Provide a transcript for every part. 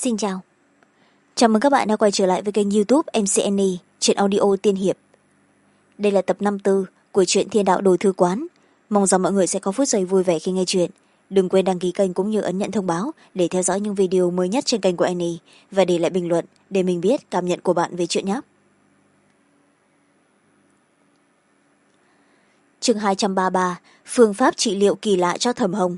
Xin chào. Chào mừng các bạn đã quay trở lại với kênh YouTube MCNE, truyện audio tiên hiệp. Đây là tập 54 của truyện Thiên Đạo Đồ Thư Quán. Mong rằng mọi người sẽ có phút giây vui vẻ khi nghe truyện. Đừng quên đăng ký kênh cũng như ấn nhận thông báo để theo dõi những video mới nhất trên kênh của Annie và để lại bình luận để mình biết cảm nhận của bạn về chuyện nhé. Chương 233, phương pháp trị liệu kỳ lạ cho Thẩm Hồng.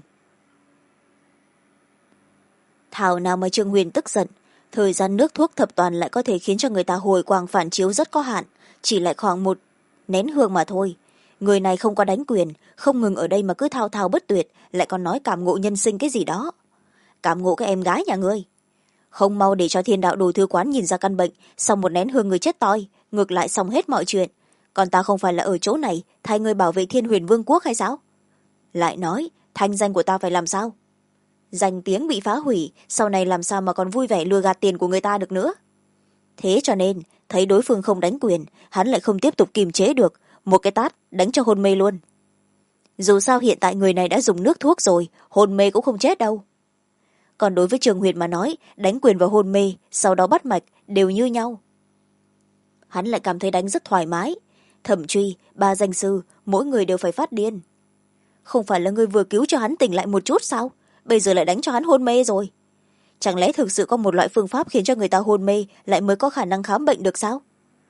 Thảo nào mà Trương Huyền tức giận, thời gian nước thuốc thập toàn lại có thể khiến cho người ta hồi quang phản chiếu rất có hạn, chỉ lại khoảng một nén hương mà thôi. Người này không có đánh quyền, không ngừng ở đây mà cứ thao thao bất tuyệt, lại còn nói cảm ngộ nhân sinh cái gì đó. Cảm ngộ cái em gái nhà ngươi. Không mau để cho Thiên Đạo Đồ Thư Quán nhìn ra căn bệnh, sau một nén hương người chết toi, ngược lại xong hết mọi chuyện. Còn ta không phải là ở chỗ này thay người bảo vệ Thiên Huyền Vương quốc hay sao? Lại nói, thanh danh của ta phải làm sao? Danh tiếng bị phá hủy, sau này làm sao mà còn vui vẻ lừa gạt tiền của người ta được nữa. Thế cho nên thấy đối phương không đánh quyền, hắn lại không tiếp tục kiềm chế được, một cái tát đánh cho hôn mê luôn. Dù sao hiện tại người này đã dùng nước thuốc rồi, hôn mê cũng không chết đâu. Còn đối với Trường Huyền mà nói, đánh quyền và hôn mê sau đó bắt mạch đều như nhau. Hắn lại cảm thấy đánh rất thoải mái. Thẩm Truy, ba danh sư, mỗi người đều phải phát điên. Không phải là người vừa cứu cho hắn tỉnh lại một chút sao, bây giờ lại đánh cho hắn hôn mê rồi. Chẳng lẽ thực sự có một loại phương pháp khiến cho người ta hôn mê lại mới có khả năng khám bệnh được sao?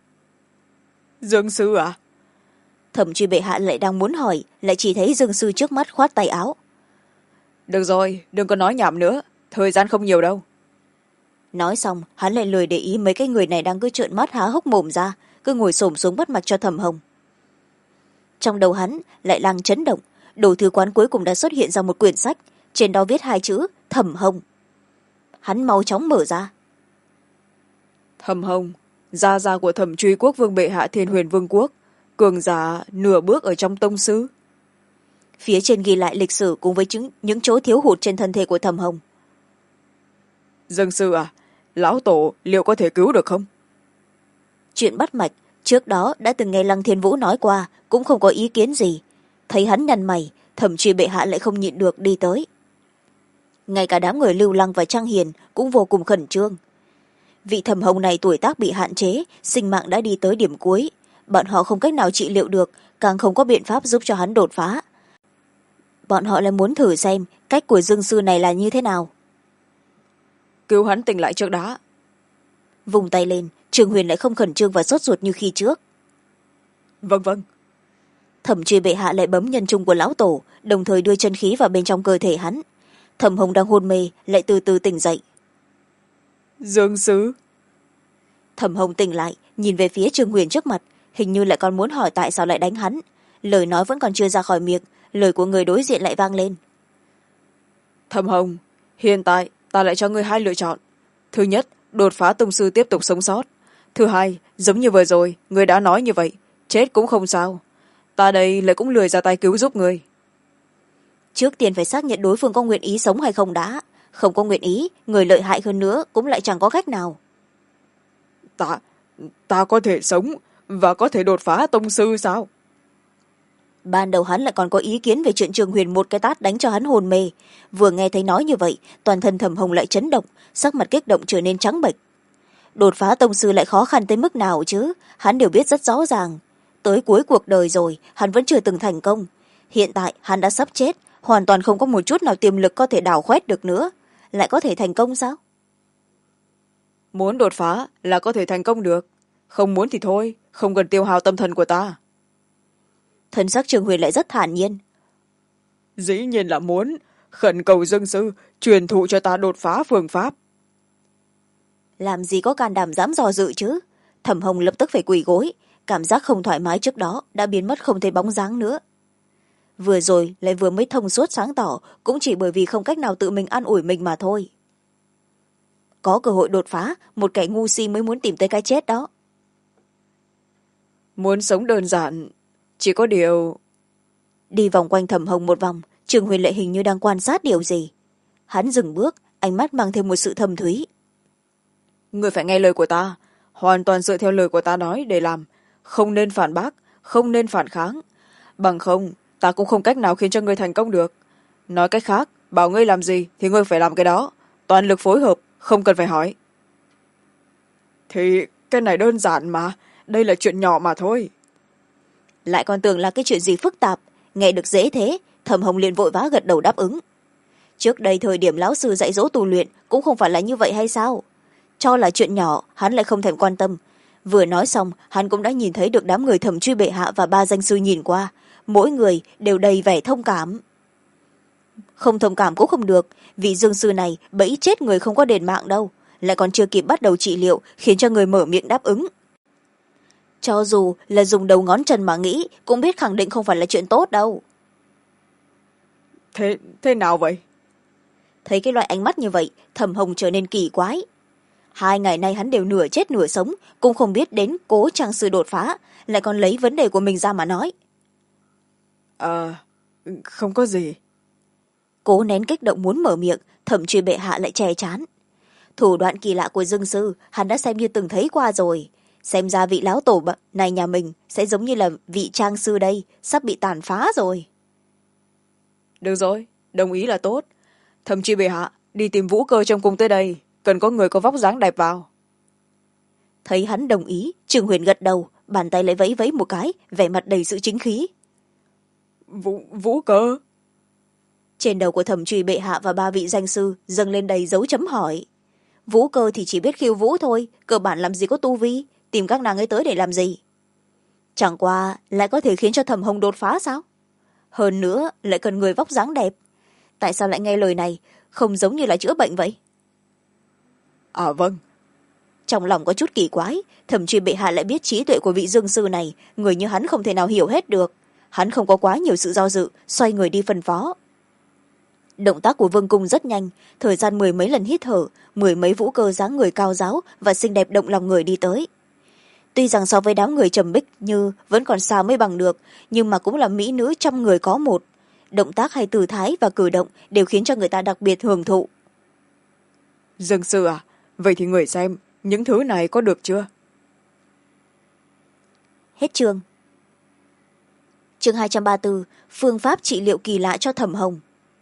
Dương sư à? Thẩm Truy bệ hạ lại đang muốn hỏi, lại chỉ thấy Dương sư trước mắt khoát tay áo. Được rồi, đừng có nói nhảm nữa, thời gian không nhiều đâu. Nói xong hắn lại lười để ý mấy cái người này đang cứ trợn mắt há hốc mồm ra, cứ ngồi xổm xuống bắt mạch cho Thẩm Hồng. Trong đầu hắn lại đang chấn động, Đồ Thư Quán cuối cùng đã xuất hiện ra một quyển sách, trên đó viết hai chữ Thẩm Hồng. Hắn mau chóng mở ra. Thẩm Hồng, gia gia của Thẩm Truy quốc vương bệ hạ Thiên Huyền Vương quốc, cường giả nửa bước ở trong tông sư. Phía trên ghi lại lịch sử cùng với những chỗ thiếu hụt trên thân thể của Thẩm Hồng. Dương sư à, lão tổ liệu có thể cứu được không? Chuyện bắt mạch trước đó đã từng nghe Lăng Thiên Vũ nói qua, cũng không có ý kiến gì. Thấy hắn nhăn mày, Thẩm Truy bệ hạ lại không nhịn được đi tới. Ngay cả đám người Lưu Lăng và Trang Hiền cũng vô cùng khẩn trương. Vị Thẩm Hồng này tuổi tác bị hạn chế, sinh mạng đã đi tới điểm cuối. Bọn họ không cách nào trị liệu được, càng không có biện pháp giúp cho hắn đột phá. Bọn họ lại muốn thử xem cách của Dương sư này là như thế nào. Cứu hắn tỉnh lại trước đã. Vùng tay lên, Trường Huyền lại không khẩn trương và sốt ruột như khi trước. Vâng vâng. Thẩm Truy bệ hạ lại bấm nhân trung của lão tổ, đồng thời đưa chân khí vào bên trong cơ thể hắn. Thẩm Hồng đang hôn mê lại từ từ tỉnh dậy. Dương sứ. Thẩm Hồng tỉnh lại, nhìn về phía Trường Huyền trước mặt, hình như lại còn muốn hỏi tại sao lại đánh hắn. Lời nói vẫn còn chưa ra khỏi miệng, lời của người đối diện lại vang lên. Thẩm Hồng, hiện tại ta lại cho ngươi hai lựa chọn. Thứ nhất, đột phá tông sư tiếp tục sống sót. Thứ hai, giống như vừa rồi ngươi đã nói như vậy, chết cũng không sao. Ta đây lại cũng lười ra tay cứu giúp ngươi. Trước tiên phải xác nhận đối phương có nguyện ý sống hay không đã. Không có nguyện ý, người lợi hại hơn nữa cũng lại chẳng có cách nào. Ta có thể sống và có thể đột phá tông sư sao? Ban đầu hắn lại còn có ý kiến về chuyện Trường Huyền một cái tát đánh cho hắn hồn mê. Vừa nghe thấy nói như vậy, toàn thân Thẩm Hồng lại chấn động, sắc mặt kích động trở nên trắng bệch. Đột phá tông sư lại khó khăn tới mức nào chứ, hắn đều biết rất rõ ràng. Tới cuối cuộc đời rồi, hắn vẫn chưa từng thành công. Hiện tại hắn đã sắp chết, hoàn toàn không có một chút nào tiềm lực có thể đào khoét được nữa. Lại có thể thành công sao? Muốn đột phá là có thể thành công được. Không muốn thì thôi, không cần tiêu hao tâm thần của ta. Thân sắc Trường Huyền lại rất thản nhiên. Dĩ nhiên là muốn, khẩn cầu Dương sư truyền thụ cho ta đột phá phương pháp. Làm gì có can đảm dám dò dự chứ? Thẩm Hồng lập tức phải quỳ gối, cảm giác không thoải mái trước đó đã biến mất không thấy bóng dáng nữa. Vừa rồi lại vừa mới thông suốt sáng tỏ, cũng chỉ bởi vì không cách nào tự mình an ủi mình mà thôi. Có cơ hội đột phá, một kẻ ngu si mới muốn tìm tới cái chết đó. Muốn sống đơn giản, chỉ có điều... Đi vòng quanh Thẩm Hồng một vòng, Trường Huyền lại hình như đang quan sát điều gì. Hắn dừng bước, ánh mắt mang thêm một sự thâm thúy. Người phải nghe lời của ta, hoàn toàn dựa theo lời của ta nói để làm. Không nên phản bác, không nên phản kháng. Bằng không, ta cũng không cách nào khiến cho ngươi thành công được. Nói cách khác, bảo ngươi làm gì thì ngươi phải làm cái đó. Toàn lực phối hợp, không cần phải hỏi. Thì cái này đơn giản mà, đây là chuyện nhỏ mà thôi. Lại còn tưởng là cái chuyện gì phức tạp, nghe được dễ thế. Thẩm Hồng liền vội vã gật đầu đáp ứng. Trước đây thời điểm lão sư dạy dỗ tu luyện cũng không phải là như vậy hay sao? Cho là chuyện nhỏ, hắn lại không thèm quan tâm. Vừa nói xong, hắn cũng đã nhìn thấy được đám người Thẩm Truy bệ hạ và ba danh sư nhìn qua. Mỗi người đều đầy vẻ thông cảm. Không thông cảm cũng không được, vị dương sư này bẫy chết người không có đền mạng đâu, lại còn chưa kịp bắt đầu trị liệu khiến cho người mở miệng đáp ứng. Cho dù là dùng đầu ngón chân mà nghĩ cũng biết khẳng định không phải là chuyện tốt đâu. Thế nào vậy? Thấy cái loại ánh mắt như vậy, Thẩm Hồng trở nên kỳ quái. 2 ngày nay hắn đều nửa chết nửa sống, cũng không biết đến cố trang sư đột phá, lại còn lấy vấn đề của mình ra mà nói. Không có gì. Cố nén kích động muốn mở miệng, Thẩm Truy bệ hạ lại che chán. Thủ đoạn kỳ lạ của dương sư hắn đã xem như từng thấy qua rồi. Xem ra vị lão tổ này nhà mình sẽ giống như là vị trang sư đây, sắp bị tàn phá rồi. Được rồi, đồng ý là tốt. Thẩm Truy bệ hạ, đi tìm Vũ Cơ trong cung tới đây, cần có người có vóc dáng đẹp vào. Thấy hắn đồng ý, Trường Huyền gật đầu, bàn tay lại vẫy vẫy một cái, vẻ mặt đầy sự chính khí. Vũ Cơ? Trên đầu của Thẩm Truy bệ hạ và 3 vị danh sư dâng lên đầy dấu chấm hỏi. Vũ Cơ thì chỉ biết khiêu vũ thôi, cơ bản làm gì có tu vi, tìm các nàng ấy tới để làm gì? Chẳng qua lại có thể khiến cho Thẩm Hồng đột phá sao? Hơn nữa lại cần người vóc dáng đẹp. Tại sao lại nghe lời này, không giống như là chữa bệnh vậy? Vâng. Trong lòng có chút kỳ quái, Thẩm Truy bệ hạ lại biết trí tuệ của vị dương sư này, người như hắn không thể nào hiểu hết được. Hắn không có quá nhiều sự do dự, xoay người đi phân phó. Động tác của vương cung rất nhanh, thời gian 10 mấy lần hít thở, 10 mấy vũ cơ dáng người cao giáo và xinh đẹp động lòng người đi tới. Tuy rằng so với đám người trầm bích như vẫn còn xa mới bằng được, nhưng mà cũng là mỹ nữ trăm người có một. Động tác hay từ thái và cử động đều khiến cho người ta đặc biệt hưởng thụ. Dương sư à, vậy thì người xem, những thứ này có được chưa? Hết chương. Chương 234, phương pháp trị liệu kỳ lạ cho Thẩm Hồng.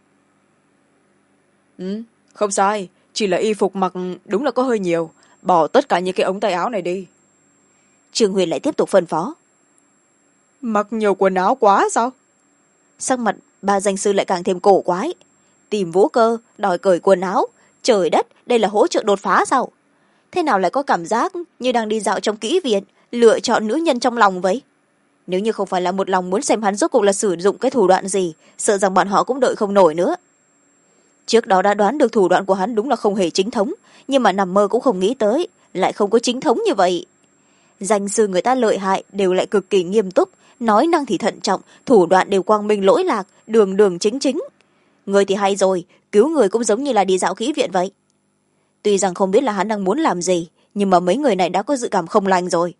Không sai, chỉ là y phục mặc đúng là có hơi nhiều, bỏ tất cả những cái ống tay áo này đi. Trường Huyền lại tiếp tục phân phó. Mặc nhiều quần áo quá sao? Sắc mặt ba danh sư lại càng thêm cổ quái. Tìm Vũ Cơ đòi cởi quần áo, trời đất, đây là hỗ trợ đột phá sao? Thế nào lại có cảm giác như đang đi dạo trong kỹ viện, lựa chọn nữ nhân trong lòng vậy? Nếu như không phải là một lòng muốn xem hắn rốt cuộc là sử dụng cái thủ đoạn gì, sợ rằng bọn họ cũng đợi không nổi nữa. Trước đó đã đoán được thủ đoạn của hắn đúng là không hề chính thống, nhưng mà nằm mơ cũng không nghĩ tới lại không có chính thống như vậy. Danh sư người ta lợi hại đều lại cực kỳ nghiêm túc, nói năng thì thận trọng, thủ đoạn đều quang minh lỗi lạc, đường đường chính chính. Người thì hay rồi, cứu người cũng giống như là đi dạo kỹ viện vậy. Tuy rằng không biết là hắn đang muốn làm gì, nhưng mà mấy người này đã có dự cảm không lành rồi.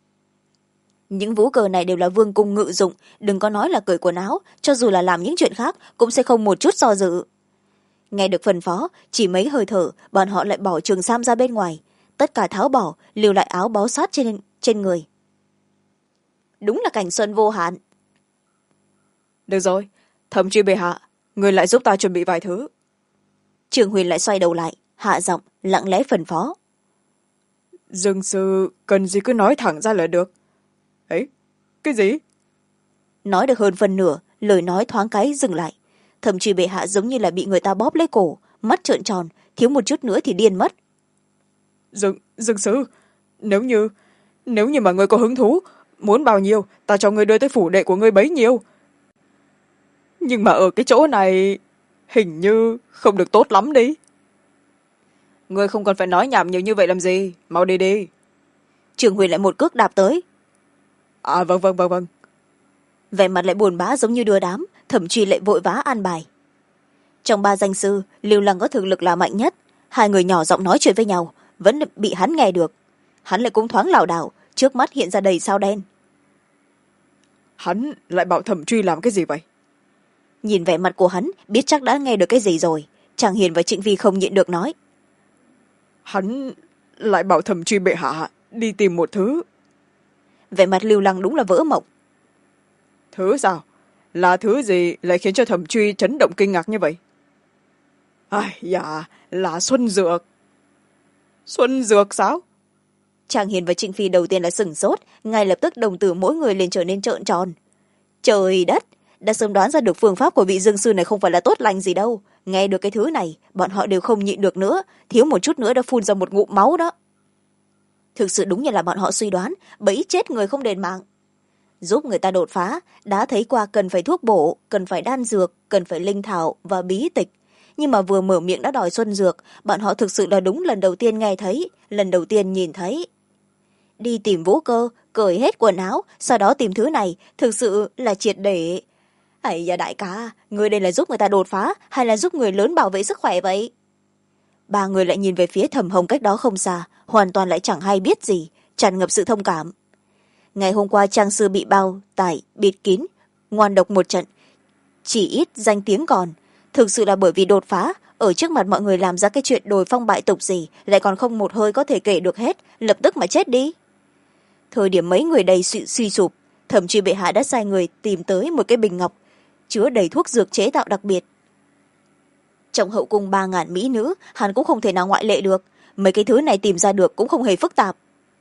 Những vũ cờ này đều là vương cung ngự dụng, đừng có nói là cởi quần áo, cho dù là làm những chuyện khác cũng sẽ không một chút do dự. Nghe được phân phó, chỉ mấy hơi thở, bọn họ lại bỏ trường sam ra bên ngoài, tất cả tháo bỏ, lưu lại áo bó sát trên người. Đúng là cảnh xuân vô hạn. Được rồi, Thẩm Truy bệ hạ, người lại giúp ta chuẩn bị vài thứ. Trường Huyền lại xoay đầu lại, hạ giọng lặng lẽ phân phó. Dương sư cần gì cứ nói thẳng ra là được. Ấy, cái gì? Nói được hơn phần nửa, lời nói thoáng cái dừng lại. Thẩm Truy bệ hạ giống như là bị người ta bóp lấy cổ, mắt trợn tròn, thiếu một chút nữa thì điên mất. Dương sư, nếu như mà người có hứng thú, muốn bao nhiêu ta cho người đưa tới phủ đệ của người bấy nhiêu. Nhưng mà ở cái chỗ này hình như không được tốt lắm đi. Người không cần phải nói nhảm nhiều như vậy làm gì, mau đi đi. Trường Huyền lại một cước đạp tới. Vâng. Vẻ mặt lại buồn bã giống như đưa đám, Thẩm Truy lại vội vã an bài. Trong ba danh sư, Lưu Lăng có thực lực là mạnh nhất. 2 người nhỏ giọng nói chuyện với nhau, vẫn bị hắn nghe được. Hắn lại cũng thoáng lảo đảo, trước mắt hiện ra đầy sao đen. Hắn lại bảo Thẩm Truy làm cái gì vậy? Nhìn vẻ mặt của hắn, biết chắc đã nghe được cái gì rồi. Chàng Hiền và Trịnh Vi không nhịn được nói. Hắn lại bảo Thẩm Truy bệ hạ đi tìm một thứ. Vẻ mặt Lưu Lăng đúng là vỡ mộng. Thứ sao? Là thứ gì lại khiến cho Thẩm Truy chấn động kinh ngạc như vậy? Ai dạ, là xuân dược. Xuân dược sao? Trang Hiền và Trịnh Phi đầu tiên là sửng sốt, ngay lập tức đồng tử mỗi người liền trở nên trợn tròn. Trời đất, đã sớm đoán ra được phương pháp của vị dương sư này không phải là tốt lành gì đâu. Nghe được cái thứ này, bọn họ đều không nhịn được nữa, thiếu một chút nữa đã phun ra một ngụm máu đó. Thực sự đúng như là bọn họ suy đoán, bẫy chết người không đền mạng. Giúp người ta đột phá, đã thấy qua cần phải thuốc bổ, cần phải đan dược, cần phải linh thảo và bí tịch. Nhưng mà vừa mở miệng đã đòi xuân dược, bọn họ thực sự là đúng lần đầu tiên nghe thấy, lần đầu tiên nhìn thấy. Đi tìm Vũ Cơ, cởi hết quần áo, sau đó tìm thứ này, thực sự là triệt để. Ấy da đại ca, người đây là giúp người ta đột phá hay là giúp người lớn bảo vệ sức khỏe vậy? Ba người lại nhìn về phía Thẩm Hồng cách đó không xa, hoàn toàn lại chẳng hay biết gì, tràn ngập sự thông cảm. Ngày hôm qua trang sư bị bao tải bịt kín, ngoan độc một trận, chỉ ít danh tiếng còn. Thực sự là bởi vì đột phá, ở trước mặt mọi người làm ra cái chuyện đồi phong bại tục gì, lại còn không một hơi có thể kể được hết, lập tức mà chết đi. Thời điểm mấy người đầy suy sụp, Thẩm Truy bệ hạ đã sai người tìm tới một cái bình ngọc chứa đầy thuốc dược chế tạo đặc biệt. Trong hậu cung 3.000 mỹ nữ, hắn cũng không thể nào ngoại lệ được, mấy cái thứ này tìm ra được cũng không hề phức tạp.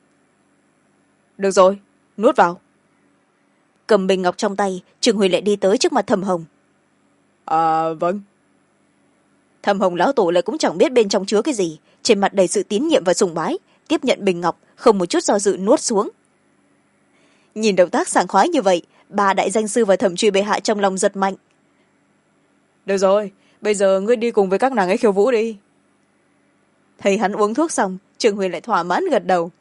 Được rồi, nuốt vào. Cầm bình ngọc trong tay, Trừng Huyền lại đi tới trước mặt Thẩm Hồng. Vâng. Thẩm Hồng lão tổ lại cũng chẳng biết bên trong chứa cái gì, trên mặt đầy sự tín nhiệm và sùng bái, tiếp nhận bình ngọc, không một chút do dự nuốt xuống. Nhìn động tác sảng khoái như vậy, ba đại danh sư và Thẩm Truy bệ hạ trong lòng giật mạnh. Được rồi, bây giờ ngươi đi cùng với các nàng ấy khiêu vũ đi. Thấy hắn uống thuốc xong, Trừng Huyền lại thỏa mãn gật đầu.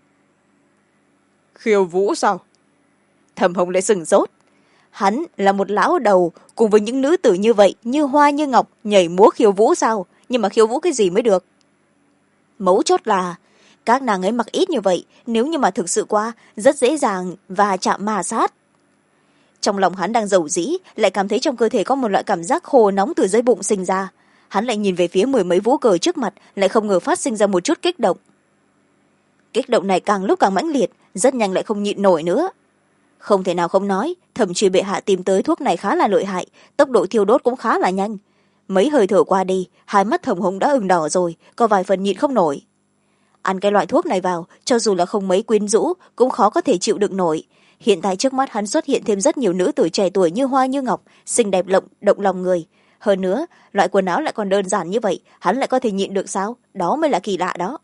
Khiêu vũ sao? Thẩm Hồng lại sửng sốt. Hắn là một lão đầu, cùng với những nữ tử như vậy, như hoa như ngọc, nhảy múa khiêu vũ sao? Nhưng mà khiêu vũ cái gì mới được? Mấu chốt là, các nàng ấy mặc ít như vậy, nếu như mà thực sự qua, rất dễ dàng và chạm ma sát. Trong lòng hắn đang dầu dĩ, lại cảm thấy trong cơ thể có một loại cảm giác khô nóng từ dưới bụng sinh ra. Hắn lại nhìn về phía 10 mấy vũ cờ trước mặt, lại không ngờ phát sinh ra một chút kích động. Kích động này càng lúc càng mãnh liệt, rất nhanh lại không nhịn nổi nữa. Không thể nào không nói, Thẩm Truy bệ hạ tìm tới thuốc này khá là lợi hại, tốc độ thiêu đốt cũng khá là nhanh. Mấy hơi thở qua đi, hai mắt Thẩm Hồng đã ửng đỏ rồi, có vài phần nhịn không nổi. Ăn cái loại thuốc này vào, cho dù là không mấy quyến rũ, cũng khó có thể chịu đựng nổi. Hiện tại trước mắt hắn xuất hiện thêm rất nhiều nữ tử trẻ tuổi như hoa như ngọc, xinh đẹp động lòng người. Hơn nữa, loại quần áo lại còn đơn giản như vậy, hắn lại có thể nhịn được sao? Đó mới là kỳ lạ đó.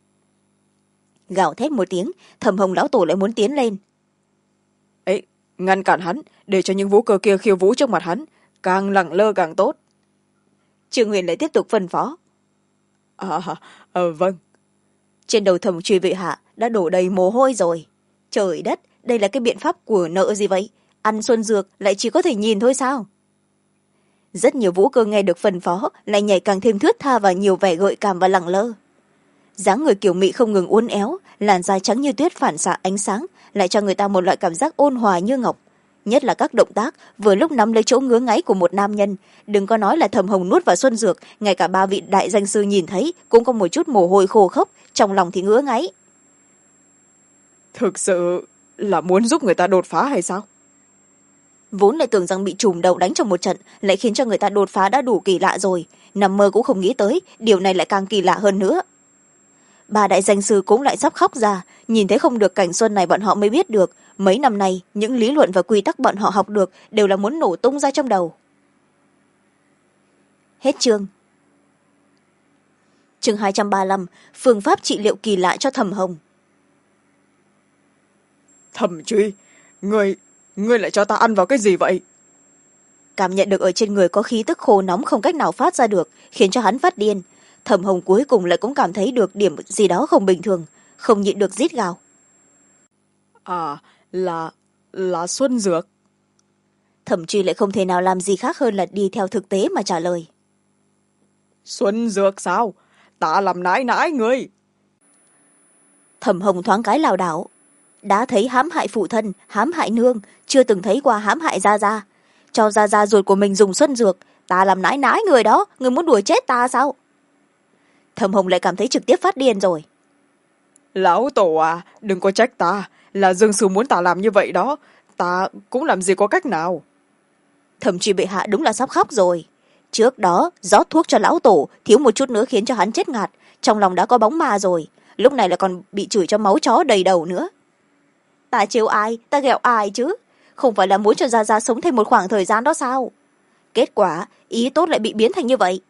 Gào thét một tiếng, Thẩm Hồng lão tổ lại muốn tiến lên. Ấy, ngăn cản hắn, để cho những vũ cơ kia khiêu vũ trước mặt hắn, càng lẳng lơ càng tốt. Trương Huyền lại tiếp tục phân phó. Vâng. Trên đầu Thẩm Truy bệ hạ đã đổ đầy mồ hôi rồi. Trời đất, đây là cái biện pháp của nợ gì vậy? Ăn xuân dược lại chỉ có thể nhìn thôi sao? Rất nhiều vũ cơ nghe được phân phó, lại nhảy càng thêm thướt tha và nhiều vẻ gợi cảm và lẳng lơ. Dáng người kiểu mị không ngừng uốn éo, làn da trắng như tuyết phản xạ ánh sáng, lại cho người ta một loại cảm giác ôn hòa như ngọc. Nhất là các động tác vừa lúc nắm lấy chỗ ngứa ngáy của một nam nhân, đừng có nói là Thẩm Hồng nuốt vào xuân dược, ngay cả ba vị đại danh sư nhìn thấy cũng có một chút mồ hôi khô khốc, trong lòng thì ngứa ngáy. Thực sự là muốn giúp người ta đột phá hay sao? Vốn lại tưởng rằng bị trùm đầu đánh trong một trận lại khiến cho người ta đột phá đã đủ kỳ lạ rồi, nằm mơ cũng không nghĩ tới điều này lại càng kỳ lạ hơn nữa. Ba đại danh sư cũng lại sắp khóc ra, nhìn thấy không được cảnh xuân này bọn họ mới biết được mấy năm nay những lý luận và quy tắc bọn họ học được đều là muốn nổ tung ra trong đầu. Hết chương. Chương 235, phương pháp trị liệu kỳ lạ cho Thẩm Hồng. Thẩm Truy, ngươi lại cho ta ăn vào cái gì vậy? Cảm nhận được ở trên người có khí tức khô nóng không cách nào phát ra được, khiến cho hắn phát điên. Thẩm Hồng cuối cùng lại cũng cảm thấy được điểm gì đó không bình thường, không nhịn được rít gào. Là xuân dược. Thẩm Truy lại không thể nào làm gì khác hơn là đi theo thực tế mà trả lời. Xuân dược sao? Ta làm nãi nãi ngươi. Thẩm Hồng thoáng cái lảo đảo. Đã thấy hãm hại phụ thân, hãm hại nương, chưa từng thấy qua hãm hại gia gia. Cho gia gia ruột của mình dùng xuân dược, ta làm nãi nãi người đó, người muốn đuổi chết ta sao? Thẩm Hồng lại cảm thấy trực tiếp phát điên rồi. Lão tổ à, đừng có trách ta, là Dương Sư muốn ta làm như vậy đó, ta cũng làm gì có cách nào. Thẩm Truy bệ hạ đúng là sắp khóc rồi. Trước đó rót thuốc cho lão tổ, thiếu một chút nữa khiến cho hắn chết ngạt, trong lòng đã có bóng ma rồi. lúc này lại còn bị chửi cho máu chó đầy đầu nữa. Ta trêu ai, ta ghẹo ai chứ, không phải là muốn cho gia gia sống thêm một khoảng thời gian đó sao? Kết quả ý tốt lại bị biến thành như vậy.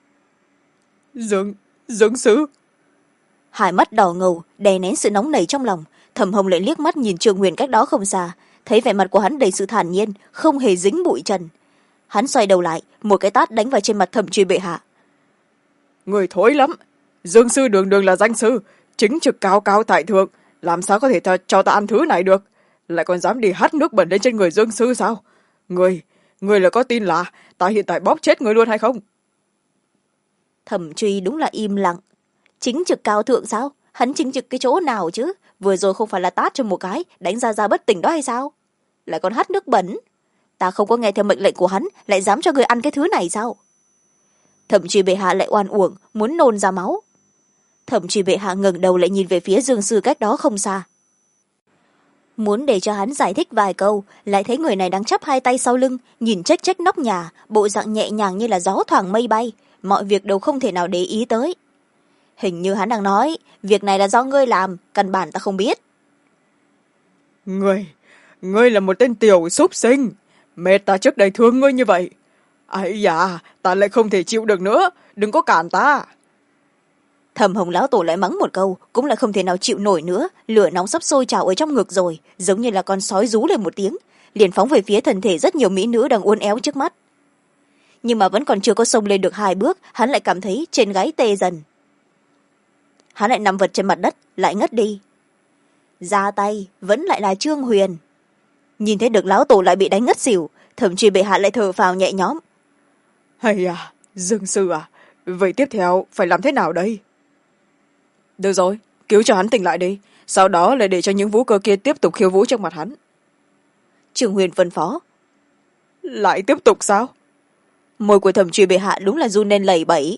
Dương sư. Hai mắt đỏ ngầu đè nén sự nóng nảy trong lòng. Thẩm Hồng lại liếc mắt nhìn Trương Huyền cách đó không xa, thấy vẻ mặt của hắn đầy sự thản nhiên, không hề dính bụi trần. Hắn xoay đầu lại, một cái tát đánh vào trên mặt Thẩm Truy bệ hạ. Người thối lắm. Dương sư đường đường là danh sư, chính trực cao cao tại thượng, làm sao có thể cho ta ăn thứ này được, lại còn dám đi hắt nước bẩn lên trên người Dương sư sao? Người là có tin là ta hiện tại bóp chết người luôn hay không? Thẩm Truy đúng là im lặng. Chính trực cao thượng sao? Hắn chính trực cái chỗ nào chứ? Vừa rồi không phải là tát cho một cái đánh ra bất tỉnh đó hay sao? Lại còn hắt nước bẩn. Ta không có nghe theo mệnh lệnh của hắn, lại dám cho người ăn cái thứ này sao? Thẩm Truy bệ hạ lại oan uổng, muốn nôn ra máu. Thẩm Truy bệ hạ ngẩng đầu lại nhìn về phía Dương sư cách đó không xa, muốn để cho hắn giải thích vài câu, lại thấy người này đang chắp hai tay sau lưng, nhìn trách trách nóc nhà, bộ dạng nhẹ nhàng như là gió thoảng mây bay, mọi việc đều không thể nào để ý tới. Hình như hắn đang nói, việc này là do ngươi làm, căn bản ta không biết. Ngươi là một tên tiểu súc sinh, mệt ta trước đây thương ngươi như vậy. Ấy da, ta lại không thể chịu được nữa, đừng có cản ta. Thẩm Hồng lão tổ lại mắng một câu, cũng lại không thể nào chịu nổi nữa, lửa nóng sắp sôi trào ở trong ngực rồi, giống như là con sói rú lên một tiếng, liền phóng về phía thân thể rất nhiều mỹ nữ đang uốn éo trước mắt. Nhưng mà vẫn còn chưa có xông lên được 2 bước, hắn lại cảm thấy trên gáy tê dần. Hắn lại nằm vật trên mặt đất, lại ngất đi. Ra tay vẫn lại là Trương Huyền. Nhìn thấy được lão tổ lại bị đánh ngất xỉu, Thẩm Truy bệ hạ lại thở phào nhẹ nhõm. Hay à, Dương sư à, vậy tiếp theo phải làm thế nào đây? Được rồi, cứu cho hắn tỉnh lại đi, sau đó lại để cho những vũ cơ kia tiếp tục khiêu vũ trước mặt hắn. Trương Huyền phân phó. Lại tiếp tục sao? Môi của Thẩm Truy bệ hạ đúng là run lên lẩy bẩy.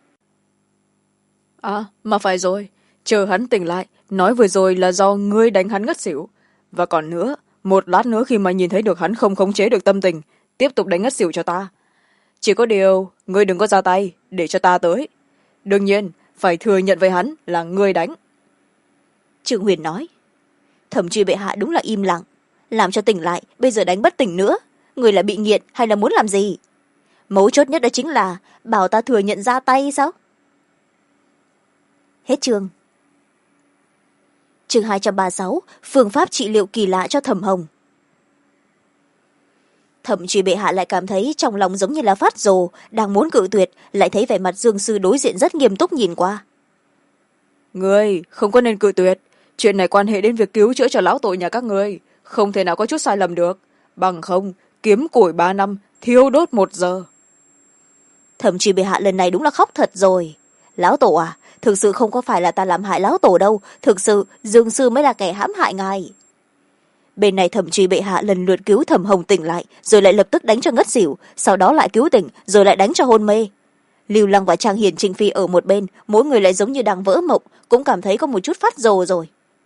À, mà phải rồi, chờ hắn tỉnh lại, nói vừa rồi là do ngươi đánh hắn ngất xỉu. Và còn nữa, một lát nữa khi mà nhìn thấy được hắn không khống chế được tâm tình, tiếp tục đánh ngất xỉu cho ta. Chỉ có điều, ngươi đừng có ra tay, để cho ta tới. Đương nhiên, phải thừa nhận với hắn là ngươi đánh. Trương Huyền nói. Thẩm Truy bệ hạ đúng là im lặng, làm cho tỉnh lại, bây giờ đánh bất tỉnh nữa. Người là bị nghiện hay là muốn làm gì? Mấu chốt nhất đó chính là bảo ta thừa nhận ra tay sao? Hết chương. Chương 236, phương pháp trị liệu kỳ lạ cho Thẩm Hồng. Thẩm Truy bệ hạ lại cảm thấy trong lòng giống như là phát rồ, đang muốn cự tuyệt, lại thấy vẻ mặt Dương sư đối diện rất nghiêm túc nhìn qua. Ngươi không có nên cự tuyệt, chuyện này quan hệ đến việc cứu chữa cho lão tổ nhà các ngươi, không thể nào có chút sai lầm được, bằng không kiếm củi 3 năm, thiêu đốt 1 giờ. Thẩm Truy bệ hạ lần này đúng là khóc thật rồi. Lão tổ à, thực sự không có phải là ta làm hại lão tổ đâu, thực sự Dương sư mới là kẻ hãm hại ngài. Bên này Thẩm Truy bệ hạ lần lượt cứu Thẩm Hồng tỉnh lại, rồi lại lập tức đánh cho ngất xỉu, sau đó lại cứu tỉnh, rồi lại đánh cho hôn mê. Lưu Lăng và Trang Hiền Trinh Phi ở một bên, mỗi người lại giống như đang vỡ mộng, cũng cảm thấy có một chút phát rồ rồi.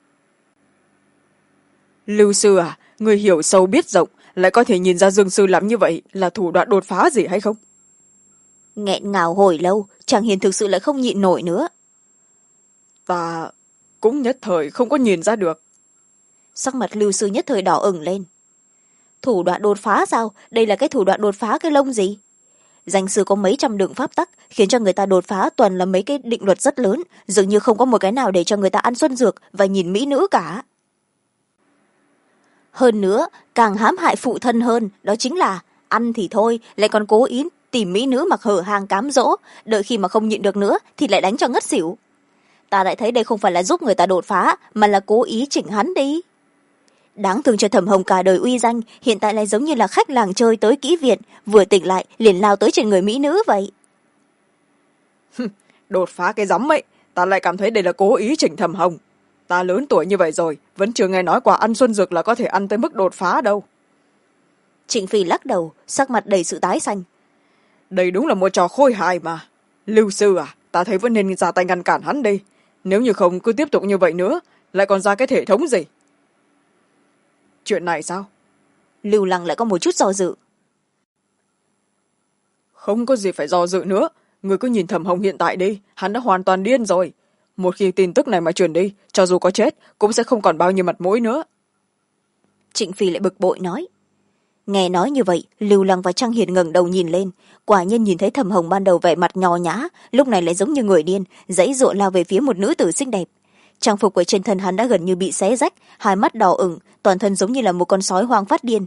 Lưu sư à, người hiểu sâu biết rộng, lại có thể nhìn ra Dương sư làm như vậy là thủ đoạn đột phá gì hay không? Nghẹn ngào hồi lâu, Trang Hiền thực sự lại không nhịn nổi nữa. Ta cũng nhất thời không có nhìn ra được. Sắc mặt Lưu sư nhất thời đỏ ửng lên. Thủ đoạn đột phá sao? Đây là cái thủ đoạn đột phá cái lông gì? Danh sư có mấy trăm đường pháp tắc, khiến cho người ta đột phá toàn là mấy cái định luật rất lớn, dường như không có một cái nào để cho người ta ăn xuân dược và nhìn mỹ nữ cả. Hơn nữa, càng hãm hại phụ thân hơn, đó chính là ăn thì thôi, lại còn cố ý tìm mỹ nữ mặc hở hang cám dỗ, đợi khi mà không nhịn được nữa thì lại đánh cho ngất xỉu. Ta lại thấy đây không phải là giúp người ta đột phá, mà là cố ý chỉnh hắn đi. Đáng thương cho Thẩm Hồng cả đời uy danh, hiện tại lại giống như là khách làng chơi tới kỹ viện, vừa tỉnh lại liền lao tới trên người mỹ nữ vậy. Đột phá cái rắm ấy, ta lại cảm thấy đây là cố ý chỉnh Thẩm Hồng. Ta lớn tuổi như vậy rồi, vẫn chưa nghe nói qua ăn xuân dược là có thể ăn tới mức đột phá đâu. Trịnh Phi lắc đầu, sắc mặt đầy sự tái xanh. Đây đúng là một trò khôi hài mà. Lưu sư à, ta thấy vẫn nên ra tay ngăn cản hắn đi. Nếu như không cứ tiếp tục như vậy nữa, lại còn ra cái thể thống gì? Chuyện này sao? Lưu Lăng lại có một chút do dự. Không có gì phải do dự nữa. Người cứ nhìn Thẩm Hồng hiện tại đi, hắn đã hoàn toàn điên rồi. một khi tin tức này mà truyền đi, cho dù có chết cũng sẽ không còn bao nhiêu mặt mũi nữa. Trịnh Phi lại bực bội nói. Nghe nói như vậy, Lưu Lăng và Trang Hiền ngẩng đầu nhìn lên, quả nhiên nhìn thấy Thẩm Hồng ban đầu vẻ mặt nho nhã, lúc này lại giống như người điên, giãy giụa lao về phía một nữ tử xinh đẹp. Trang phục ở trên thân hắn đã gần như bị xé rách, hai mắt đỏ ửng, toàn thân giống như là một con sói hoang phát điên.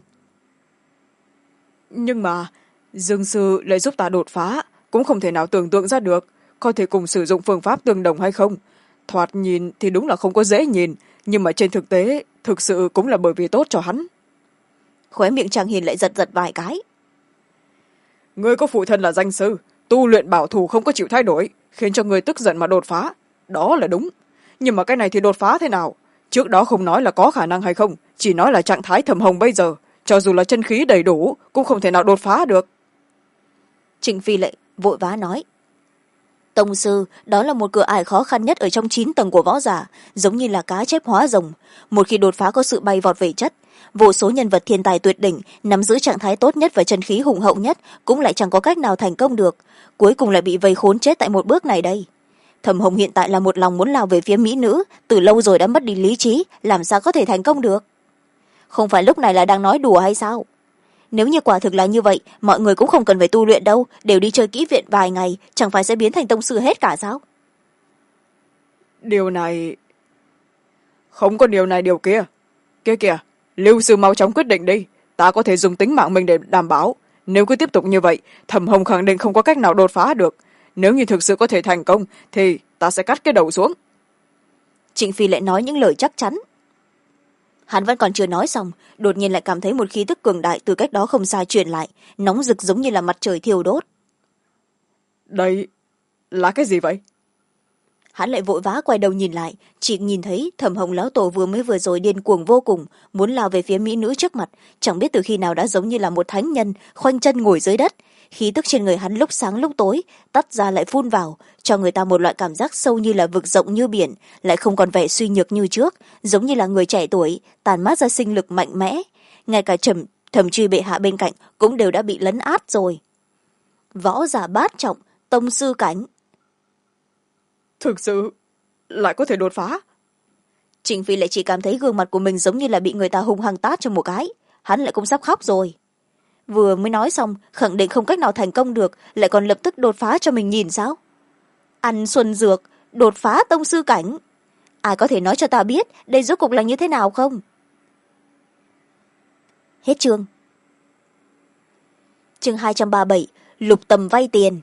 Nhưng mà Dương sư lại giúp ta đột phá, cũng không thể nào tưởng tượng ra được có thể cùng sử dụng phương pháp tương đồng hay không. Thoạt nhìn thì đúng là không có dễ nhìn, nhưng mà trên thực tế thực sự cũng là bởi vì tốt cho hắn. Khóe miệng Trang Hiền lại giật giật vài cái. Ngươi có phụ thân là danh sư, tu luyện bảo thủ không có chịu thay đổi, khiến cho ngươi tức giận mà đột phá, đó là đúng. Nhưng mà cái này thì đột phá thế nào? Trước đó không nói là có khả năng hay không, chỉ nói là trạng thái Thẩm Hồng bây giờ, cho dù là chân khí đầy đủ cũng không thể nào đột phá được. Trịnh Phi lại vội vã nói. Tông sư, đó là một cửa ải khó khăn nhất ở trong 9 tầng của võ giả, giống như là cá chép hóa rồng. Một khi đột phá có sự bay vọt về chất, vô số nhân vật thiên tài tuyệt đỉnh nắm giữ trạng thái tốt nhất và chân khí hùng hậu nhất cũng lại chẳng có cách nào thành công được, cuối cùng lại bị vây khốn chết tại một bước này đây. Thẩm Hồng hiện tại là một lòng muốn lao về phía mỹ nữ, từ lâu rồi đã mất đi lý trí, làm sao có thể thành công được? Không phải lúc này là đang nói đùa hay sao? Nếu như quả thực là như vậy, mọi người cũng không cần phải tu luyện đâu, đều đi chơi kỹ viện vài ngày, chẳng phải sẽ biến thành tông sư hết cả sao? Điều này... Không có điều này điều kia. Kia kìa, Lưu sư mau chóng quyết định đi, ta có thể dùng tính mạng mình để đảm bảo. Nếu cứ tiếp tục như vậy, Thẩm Hồng khẳng định không có cách nào đột phá được. Nếu như thực sự có thể thành công, thì ta sẽ cắt cái đầu xuống. Trịnh Phi lại nói những lời chắc chắn. Hắn vẫn còn chưa nói xong, đột nhiên lại cảm thấy một khí tức cường đại từ cách đó không xa truyền lại, nóng rực giống như là mặt trời thiêu đốt. Đây là cái gì vậy? Hắn lại vội vã quay đầu nhìn lại, chỉ nhìn thấy Thẩm Hồng lão tổ vừa rồi điên cuồng vô cùng, muốn lao về phía mỹ nữ trước mặt, chẳng biết từ khi nào đã giống như là một thánh nhân khoanh chân ngồi dưới đất. Khí tức trên người hắn lúc sáng lúc tối, tắt ra lại phun vào, cho người ta một loại cảm giác sâu như là vực rộng như biển, lại không còn vẻ suy nhược như trước, giống như là người trẻ tuổi tàn mát ra sinh lực mạnh mẽ. Ngay cả Thẩm Truy bệ hạ bên cạnh cũng đều đã bị lấn át rồi. Võ giả bát trọng, tông sư cảnh. Thực sự lại có thể đột phá? Trịnh Phi lại chỉ cảm thấy gương mặt của mình giống như là bị người ta hung hăng tát cho một cái, hắn lại cũng sắp khóc rồi. Vừa mới nói xong, khẳng định không cách nào thành công được, lại còn lập tức đột phá cho mình nhìn sao? Ăn xuân dược, đột phá tông sư cảnh. Ai có thể nói cho ta biết đây rốt cuộc là như thế nào không? Hết chương. Chương 237, Lục Tầm vay tiền.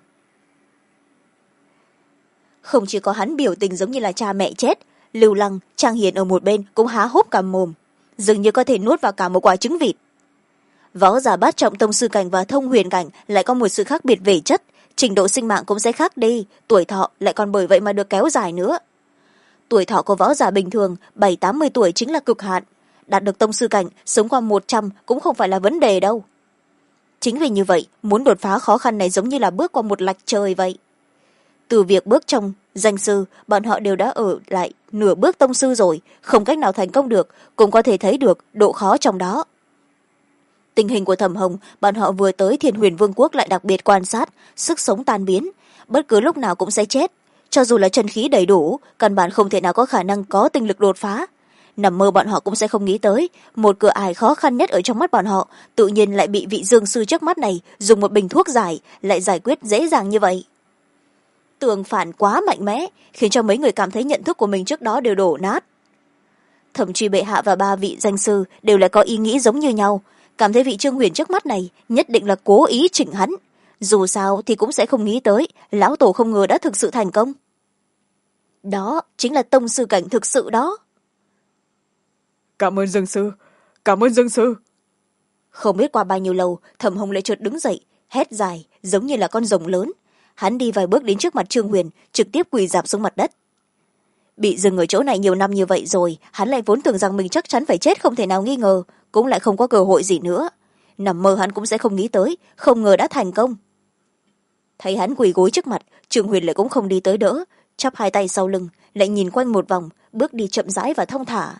Không chỉ có hắn biểu tình giống như là cha mẹ chết, Lưu Lăng, Trang Hiền ở một bên cũng há hốc cả mồm, dường như có thể nuốt vào cả một quả trứng vịt. Võ giả bát trọng tông sư cảnh và thông huyền cảnh lại có một sự khác biệt về chất, trình độ sinh mạng cũng sẽ khác đi, tuổi thọ lại còn bởi vậy mà được kéo dài nữa. Tuổi thọ của võ giả bình thường 70-80 tuổi chính là cực hạn, đạt được tông sư cảnh sống qua 100 cũng không phải là vấn đề đâu. Chính vì như vậy, muốn đột phá khó khăn này giống như là bước qua một lạch trời vậy. Từ việc bước trong danh sư, bọn họ đều đã ở lại nửa bước tông sư rồi, không cách nào thành công được, cũng có thể thấy được độ khó trong đó. Tình hình của Thẩm Hồng, bọn họ vừa tới Thiên Huyền Vương quốc lại đặc biệt quan sát, sức sống tan biến, bất cứ lúc nào cũng sẽ chết. Cho dù là chân khí đầy đủ, căn bản không thể nào có khả năng có tinh lực đột phá. Nằm mơ bọn họ cũng sẽ không nghĩ tới, một cửa ải khó khăn nhất ở trong mắt bọn họ, tự nhiên lại bị vị dương sư trước mắt này dùng một bình thuốc giải, lại giải quyết dễ dàng như vậy. Tường phản quá mạnh mẽ, khiến cho mấy người cảm thấy nhận thức của mình trước đó đều đổ nát. Thẩm Truy bệ hạ và 3 vị danh sư đều lại có ý nghĩ giống như nhau, cảm thấy vị Trương Huyền trước mắt này nhất định là cố ý chỉnh hắn, dù sao thì cũng sẽ không nghĩ tới lão tổ không ngờ đã thực sự thành công. Đó chính là tông sư cảnh thực sự đó. Cảm ơn Dương sư, cảm ơn Dương sư. Không biết qua bao nhiêu lâu, Thẩm Hồng lại chợt đứng dậy, hét dài giống như là con rồng lớn. Hắn đi vài bước đến trước mặt Trương Huyền, trực tiếp quỳ rạp xuống mặt đất. Bị dừng ở chỗ này nhiều năm như vậy rồi, hắn lại vốn tưởng rằng mình chắc chắn phải chết không thể nào nghi ngờ, cũng lại không có cơ hội gì nữa. Nằm mơ hắn cũng sẽ không nghĩ tới, không ngờ đã thành công. Thấy hắn quỳ gối trước mặt, Trương Huyền lại cũng không đi tới đỡ, chắp hai tay sau lưng, lại nhìn quanh một vòng, bước đi chậm rãi và thong thả.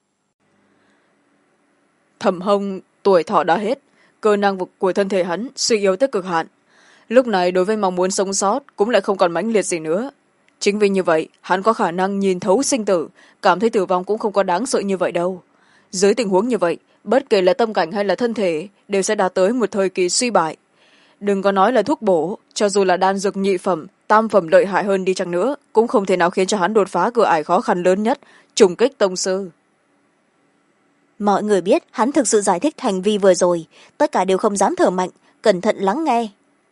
Thẩm Hồng tuổi thọ đã hết, cơ năng của thân thể hắn suy yếu tới cực hạn. Lúc này đối với mong muốn sống sót cũng lại không còn mãnh liệt gì nữa. chính vì như vậy hắn có khả năng nhìn thấu sinh tử, cảm thấy tử vong cũng không có đáng sợ như vậy đâu. Dưới tình huống như vậy, bất kể là tâm cảnh hay là thân thể đều sẽ đạt tới một thời kỳ suy bại. Đừng có nói là thuốc bổ, cho dù là đan dược nhị phẩm, tam phẩm lợi hại hơn đi chăng nữa cũng không thể nào khiến cho hắn đột phá cửa ải khó khăn lớn nhất, trùng kích tông sư. Mọi người biết hắn thực sự giải thích hành vi vừa rồi, tất cả đều không dám thở mạnh, cẩn thận lắng nghe.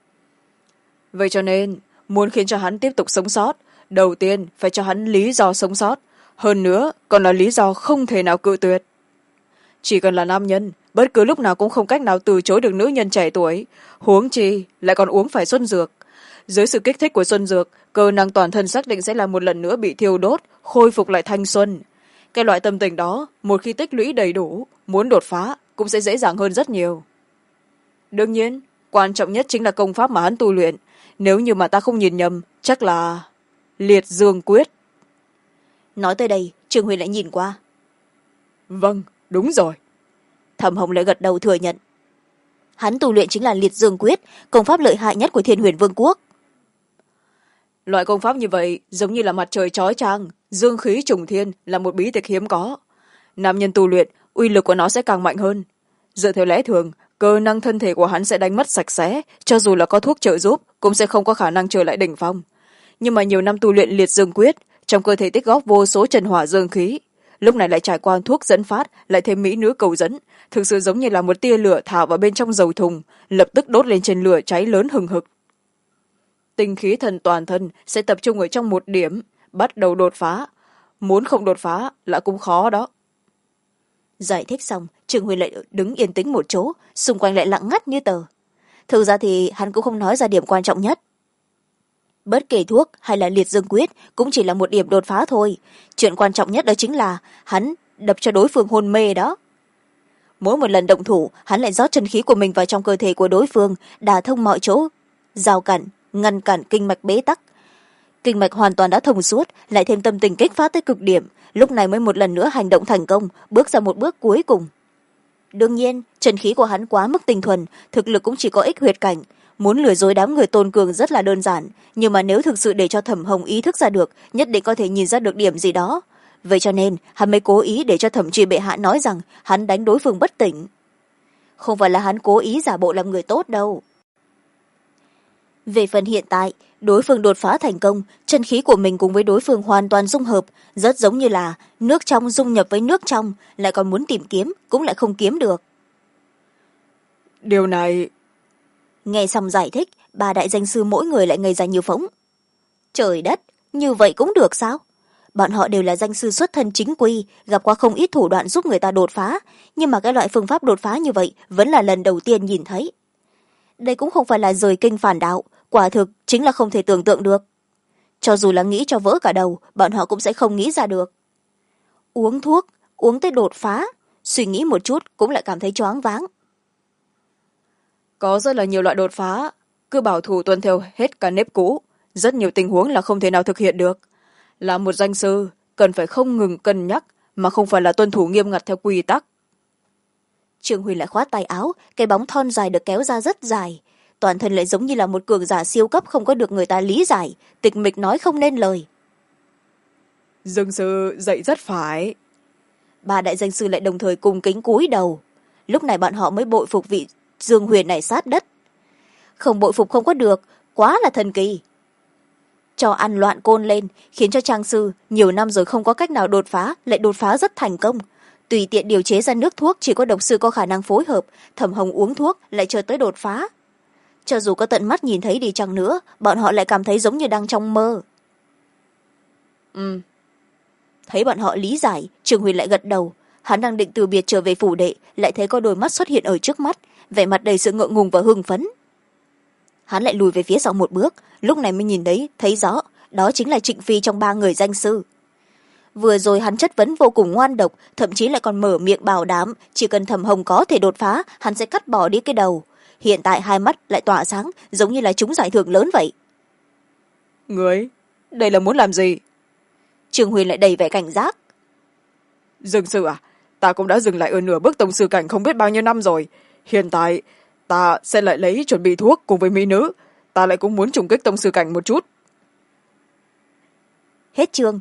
Vậy cho nên muốn khiến cho hắn tiếp tục sống sót, đầu tiên phải cho hắn lý do sống sót, hơn nữa còn là lý do không thể nào cự tuyệt. Chỉ cần là nam nhân, bất cứ lúc nào cũng không cách nào từ chối được nữ nhân trẻ tuổi, huống chi lại còn uống phải xuân dược. Dưới sự kích thích của xuân dược, cơ năng toàn thân xác định sẽ là một lần nữa bị thiêu đốt, khôi phục lại thanh xuân. Cái loại tâm tình đó, một khi tích lũy đầy đủ, muốn đột phá cũng sẽ dễ dàng hơn rất nhiều. Đương nhiên, quan trọng nhất chính là công pháp mà hắn tu luyện. Nếu như mà ta không nhìn nhầm, chắc là Liệt Dương Quyết. Nói tới đây, Trương Huyền lại nhìn qua. Vâng, đúng rồi. Thẩm Hồng lại gật đầu thừa nhận. Hắn tu luyện chính là Liệt Dương Quyết, công pháp lợi hại nhất của Thiên Huyền Vương quốc. Loại công pháp như vậy giống như là mặt trời chói chang, dương khí trùng thiên, là một bí tịch hiếm có. Nam nhân tu luyện, uy lực của nó sẽ càng mạnh hơn. Dựa theo lẽ thường, cơ năng thân thể của hắn sẽ đánh mất sạch sẽ, cho dù là có thuốc trợ giúp cũng sẽ không có khả năng trở lại đỉnh phong. Nhưng mà nhiều năm tu luyện Liệt Dương Quyết, trong cơ thể tích góp vô số trần hỏa dương khí, lúc này lại trải qua thuốc dẫn phát, lại thêm mỹ nữ cầu dẫn, thực sự giống như là một tia lửa thả vào bên trong dầu thùng, lập tức đốt lên trên lửa cháy lớn hừng hực. Tinh khí thần toàn thân sẽ tập trung ở trong một điểm, bắt đầu đột phá. Muốn không đột phá là cũng khó đó. Giải thích xong, Trương Huyền lại đứng yên tĩnh một chỗ, xung quanh lại lặng ngắt như tờ. Thực ra thì hắn cũng không nói ra điểm quan trọng nhất. Bất kể thuốc hay là Liệt Dương Quyết cũng chỉ là một điểm đột phá thôi. Chuyện quan trọng nhất đó chính là hắn đập cho đối phương hôn mê đó. Mỗi một lần động thủ, hắn lại rót chân khí của mình vào trong cơ thể của đối phương, đả thông mọi chỗ, rào cản, ngăn cản kinh mạch bế tắc. Kinh mạch hoàn toàn đã thông suốt, lại thêm tâm tình kích phát tới cực điểm, lúc này mới một lần nữa hành động thành công, bước ra một bước cuối cùng. Đương nhiên, chân khí của hắn quá mức tinh thuần, thực lực cũng chỉ có ích huyệt cảnh. Muốn lừa dối đám người tôn cường rất là đơn giản, nhưng mà nếu thực sự để cho Thẩm Hồng ý thức ra được, nhất định có thể nhìn ra được điểm gì đó. Vậy cho nên, hắn mới cố ý để cho Thẩm Truy bệ hạ nói rằng hắn đánh đối phương bất tỉnh. Không phải là hắn cố ý giả bộ làm người tốt đâu. Về phần hiện tại, đối phương đột phá thành công, chân khí của mình cùng với đối phương hoàn toàn dung hợp, rất giống như là nước trong dung nhập với nước trong, lại còn muốn tìm kiếm, cũng lại không kiếm được. Điều này... Nghe xong giải thích, ba đại danh sư mỗi người lại ngây ra như phỗng. Trời đất, như vậy cũng được sao? Bọn họ đều là danh sư xuất thân chính quy, gặp qua không ít thủ đoạn giúp người ta đột phá, nhưng mà cái loại phương pháp đột phá như vậy vẫn là lần đầu tiên nhìn thấy. Đây cũng không phải là rời kinh phản đạo, quả thực chính là không thể tưởng tượng được. Cho dù là nghĩ cho vỡ cả đầu, bọn họ cũng sẽ không nghĩ ra được. Uống thuốc, uống tới đột phá, suy nghĩ một chút cũng lại cảm thấy choáng váng. Có rất là nhiều loại đột phá, cứ bảo thủ tuân theo hết cả nếp cũ, rất nhiều tình huống là không thể nào thực hiện được. Là một danh sư, cần phải không ngừng cân nhắc, mà không phải là tuân thủ nghiêm ngặt theo quy tắc. Trương Huy lại khoát tay áo, cái bóng thon dài được kéo ra rất dài. Toàn thân lại giống như là một cường giả siêu cấp không có được người ta lý giải, tịch mịch nói không nên lời. Dương sư dạy rất phải. Ba đại danh sư lại đồng thời cùng kính cúi đầu. Lúc này bọn họ mới bội phục vị Dương Huyền này sát đất. Không bội phục không có được, quá là thần kỳ. Cho ăn loạn côn lên, khiến cho trang sư nhiều năm rồi không có cách nào đột phá, lại đột phá rất thành công. Tùy tiện điều chế ra nước thuốc chỉ có độc sư có khả năng phối hợp, Thẩm Hồng uống thuốc lại chờ tới đột phá. Cho dù có tận mắt nhìn thấy đi chăng nữa, bọn họ lại cảm thấy giống như đang trong mơ. Thấy bọn họ lý giải, Trương Huyền lại gật đầu. Hắn đang định từ biệt trở về phủ đệ, lại thấy có đôi mắt xuất hiện ở trước mắt, vẻ mặt đầy sự ngượng ngùng và hưng phấn. Hắn lại lùi về phía sau một bước, lúc này mới nhìn thấy rõ, đó chính là Trịnh Phi trong ba người danh sư. Vừa rồi hắn chất vấn vô cùng ngoan độc, thậm chí lại còn mở miệng bảo đảm chỉ cần Thẩm Hồng có thể đột phá, hắn sẽ cắt bỏ đi cái đầu. Hiện tại hai mắt lại tỏa sáng, giống như là trúng giải thưởng lớn vậy. Người, đây là muốn làm gì? Trương Huyền lại đầy vẻ cảnh giác. Dương sư à, ta cũng đã dừng lại ở nửa bước tông sư cảnh không biết bao nhiêu năm rồi. Hiện tại, ta sẽ lại lấy chuẩn bị thuốc cùng với mỹ nữ. Ta lại cũng muốn trùng kích tông sư cảnh một chút. Hết chương.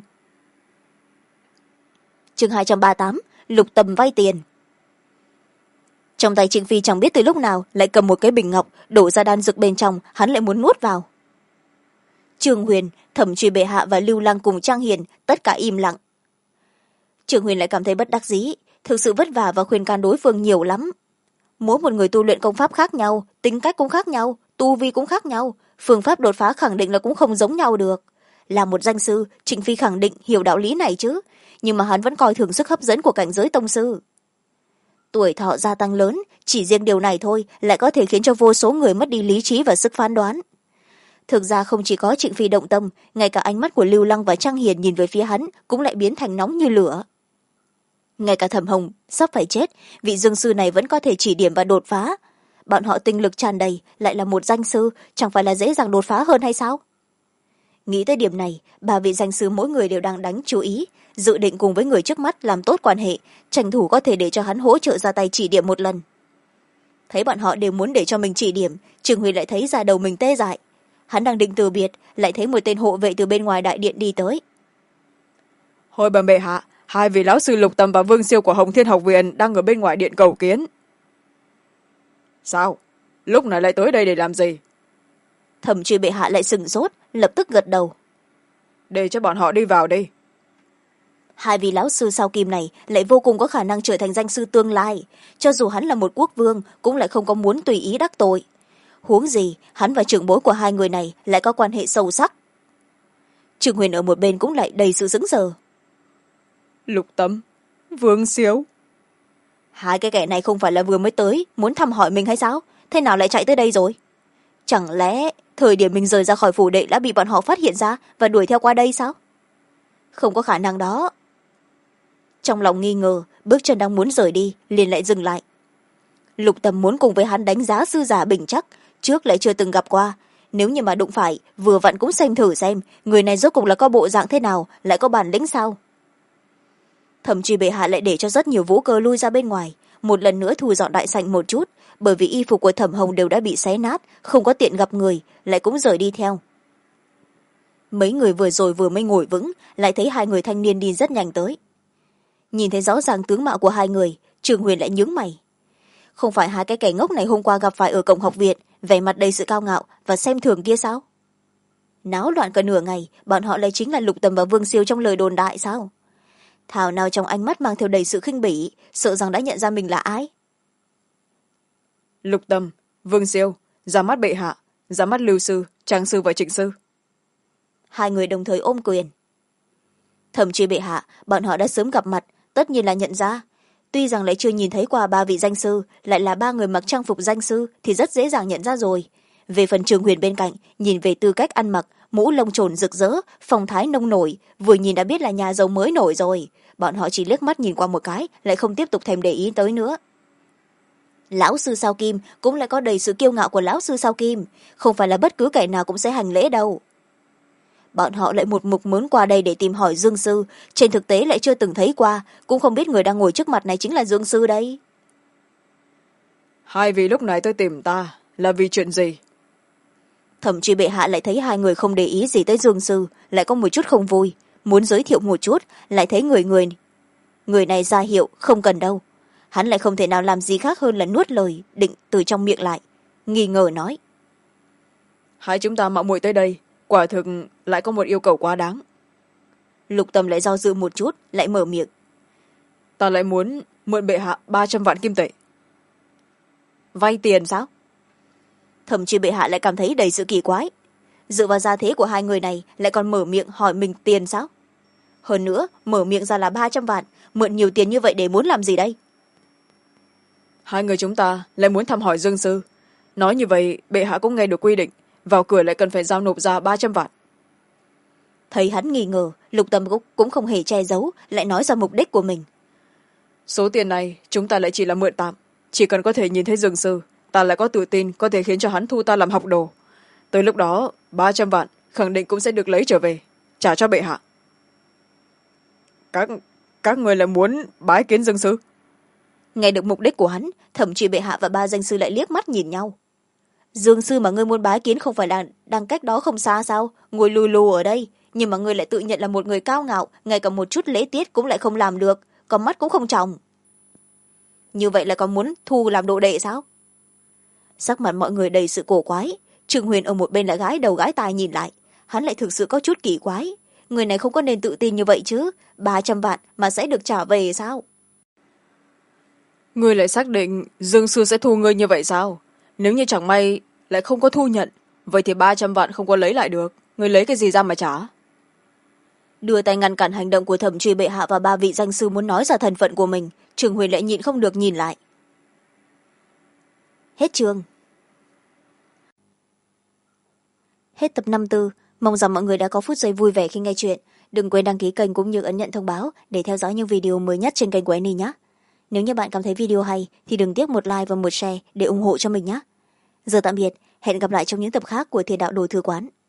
Chương 238, Lục Tầm vay tiền. Trong tay Trịnh Phi chẳng biết từ lúc nào lại cầm một cái bình ngọc, đổ ra đan dược bên trong, hắn lại muốn nuốt vào. Trương Huyền, Thẩm Truy bệ hạ và Lưu Lăng cùng Trang Hiền tất cả im lặng. Trương Huyền lại cảm thấy bất đắc dĩ, thực sự vất vả và khuyên can đối phương nhiều lắm. Mỗi một người tu luyện công pháp khác nhau, tính cách cũng khác nhau, tu vi cũng khác nhau, phương pháp đột phá khẳng định là cũng không giống nhau được. Là một danh sư, Trịnh Phi khẳng định hiểu đạo lý này chứ, nhưng mà hắn vẫn coi thường sức hấp dẫn của cảnh giới tông sư. Tuổi thọ gia tăng lớn, chỉ riêng điều này thôi lại có thể khiến cho vô số người mất đi lý trí và sức phán đoán. Thực ra không chỉ có Trịnh Phi động tâm, ngay cả ánh mắt của Lưu Lăng và Trang Hiền nhìn về phía hắn cũng lại biến thành nóng như lửa. Ngay cả Thẩm Hồng sắp phải chết, vị dương sư này vẫn có thể chỉ điểm và đột phá. Bọn họ tinh lực tràn đầy, lại là một danh sư, chẳng phải là dễ dàng đột phá hơn hay sao? Nghĩ tới điểm này, ba vị danh sư mỗi người đều đang đánh chú ý, dự định cùng với người trước mắt làm tốt quan hệ, tranh thủ có thể để cho hắn hỗ trợ ra tay chỉ điểm một lần. Thấy bọn họ đều muốn để cho mình chỉ điểm, Trương Huy lại thấy da đầu mình tê dại. Hắn đang định từ biệt, lại thấy một tên hộ vệ từ bên ngoài đại điện đi tới. Hồi bẩm bệ hạ, hai vị lão sư Lục Tầm và Vương Siêu của Hồng Thiên học viện đang ở bên ngoài điện cầu kiến. Sao? Lúc này lại tới đây để làm gì? Thẩm Truy bệ hạ lại sừng sốt, lập tức gật đầu. Để cho bọn họ đi vào đi. Hai vị lão sư sao kim này lại vô cùng có khả năng trở thành danh sư tương lai, cho dù hắn là một quốc vương cũng lại không có muốn tùy ý đắc tội. Huống gì hắn và trưởng bối của hai người này lại có quan hệ sâu sắc. Trương Huyền ở một bên cũng lại đầy sự sững sờ. Lục Tầm, Vương Siêu, hai cái kẻ này không phải là vừa mới tới muốn thăm hỏi mình hay sao? Thế nào lại chạy tới đây rồi? Chẳng lẽ thời điểm mình rời ra khỏi phủ đệ đã bị bọn họ phát hiện ra và đuổi theo qua đây sao? Không có khả năng đó. Trong lòng nghi ngờ, bước chân đang muốn rời đi liền lại dừng lại. Lục Tầm muốn cùng với hắn đánh giá sư giả Bình Trắc, trước lại chưa từng gặp qua. Nếu như mà đụng phải, vừa vặn cũng xem thử xem người này rốt cuộc là có bộ dạng thế nào, lại có bản lĩnh sao. Thẩm Truy bệ hạ lại để cho rất nhiều vũ cơ lui ra bên ngoài, một lần nữa thu dọn đại sảnh một chút, bởi vì y phục của Thẩm Hồng đều đã bị xé nát, không có tiện gặp người, lại cũng rời đi theo. Mấy người vừa rồi vừa mới ngồi vững, lại thấy hai người thanh niên đi rất nhanh tới. Nhìn thấy rõ ràng tướng mạo của hai người, Trương Huyền lại nhướng mày. Không phải hai cái kẻ ngốc này hôm qua gặp phải ở cổng học viện, vẻ mặt đầy sự cao ngạo và xem thường kia sao? Náo loạn cả nửa ngày, bọn họ lại chính là Lục Tầm và Vương Siêu trong lời đồn đại sao? Thảo nào trong ánh mắt mang theo đầy sự khinh bỉ, sợ rằng đã nhận ra mình là ai. Lục Tầm, Vương Siêu, ra mắt bệ hạ, ra mắt Lưu sư, Trang sư và Trịnh sư. Hai người đồng thời ôm quyền. Thẩm Truy bệ hạ, bọn họ đã sớm gặp mặt, tất nhiên là nhận ra. Tuy rằng lại chưa nhìn thấy qua ba vị danh sư, lại là ba người mặc trang phục danh sư thì rất dễ dàng nhận ra rồi. Về phần Trương Huyền bên cạnh, nhìn về tư cách ăn mặc, mũ lông trồn rực rỡ, phong thái nông nổi, vừa nhìn đã biết là nhà giàu mới nổi rồi. Bọn họ chỉ liếc mắt nhìn qua một cái, lại không tiếp tục thèm để ý tới nữa. Lão sư Sao Kim cũng lại có đầy sự kiêu ngạo của lão sư Sao Kim, không phải là bất cứ kẻ nào cũng sẽ hành lễ đâu. Bọn họ lại một mục muốn qua đây để tìm hỏi Dương sư, trên thực tế lại chưa từng thấy qua, cũng không biết người đang ngồi trước mặt này chính là Dương sư đây. Hai vị lúc này tới tìm ta là vì chuyện gì? Thẩm Truy bệ hạ lại thấy hai người không để ý gì tới Dương sư, lại có một chút không vui, muốn giới thiệu một chút, lại thấy người này ra hiệu không cần đâu. Hắn lại không thể nào làm gì khác hơn là nuốt lời định từ trong miệng lại, nghi ngờ nói. Hai chúng ta mạo muội tới đây, quả thực lại có một yêu cầu quá đáng. Lục Tầm lại do dự một chút, lại mở miệng. Ta lại muốn mượn bệ hạ 300 vạn kim tệ. Vay tiền sao? Thẩm Truy bệ hạ lại cảm thấy đầy sự kỳ quái. Dựa vào gia thế của hai người này lại còn mở miệng hỏi mình tiền sao? Hơn nữa, mở miệng ra là 300 vạn, mượn nhiều tiền như vậy để muốn làm gì đây? Hai người chúng ta lại muốn thăm hỏi Dương sư. Nói như vậy, bệ hạ cũng nghe được quy định, vào cửa lại cần phải giao nộp ra 300 vạn. Thấy hắn nghi ngờ, Lục Tầm cũng không hề che giấu, lại nói ra mục đích của mình. Số tiền này chúng ta lại chỉ là mượn tạm, chỉ cần có thể nhìn thấy Dương sư, ta lại có tự tin có thể khiến cho hắn thu ta làm học đồ. Tới lúc đó 300 vạn khẳng định cũng sẽ được lấy trở về, trả cho bệ hạ. Các người lại muốn bái kiến Dương sư? Nghe được mục đích của hắn, Thẩm Truy bệ hạ và ba danh sư lại liếc mắt nhìn nhau. Dương sư mà ngươi muốn bái kiến không phải là đang cách đó không xa sao? Ngồi lù lù ở đây, nhưng mà ngươi lại tự nhận là một người cao ngạo, ngay cả một chút lễ tiết cũng lại không làm được, còn mắt cũng không tròng. Như vậy là còn muốn thu làm đồ đệ sao? Sắc mặt mọi người đầy sự cổ quái. Trương Huyền ở một bên lại gãi đầu gãi tai nhìn lại, hắn lại thực sự có chút kỳ quái. Người này không có nên tự tin như vậy chứ, 300 vạn mà sẽ được trả về sao? ngươi lại xác định dương sư sẽ thu ngươi như vậy sao? Nếu như chẳng may lại không có thu nhận, vậy thì 300 vạn không có lấy lại được, ngươi lấy cái gì ra mà trả? Đưa tay ngăn cản hành động của thẩm truy bệ hạ và 3 vị danh sư muốn nói ra thân phận của mình. Trương Huyền lại nhịn không được nhìn lại. Hết chương. Hết tập 54. Mong rằng mọi người đã có phút giây vui vẻ khi nghe chuyện. Đừng quên đăng ký kênh cũng như ấn nhận thông báo để theo dõi những video mới nhất trên kênh của Annie nhé. Nếu như bạn cảm thấy video hay thì đừng tiếc một like và một share để ủng hộ cho mình nhé. Giờ tạm biệt, hẹn gặp lại trong những tập khác của Thiên Đạo Đồ Thư Quán.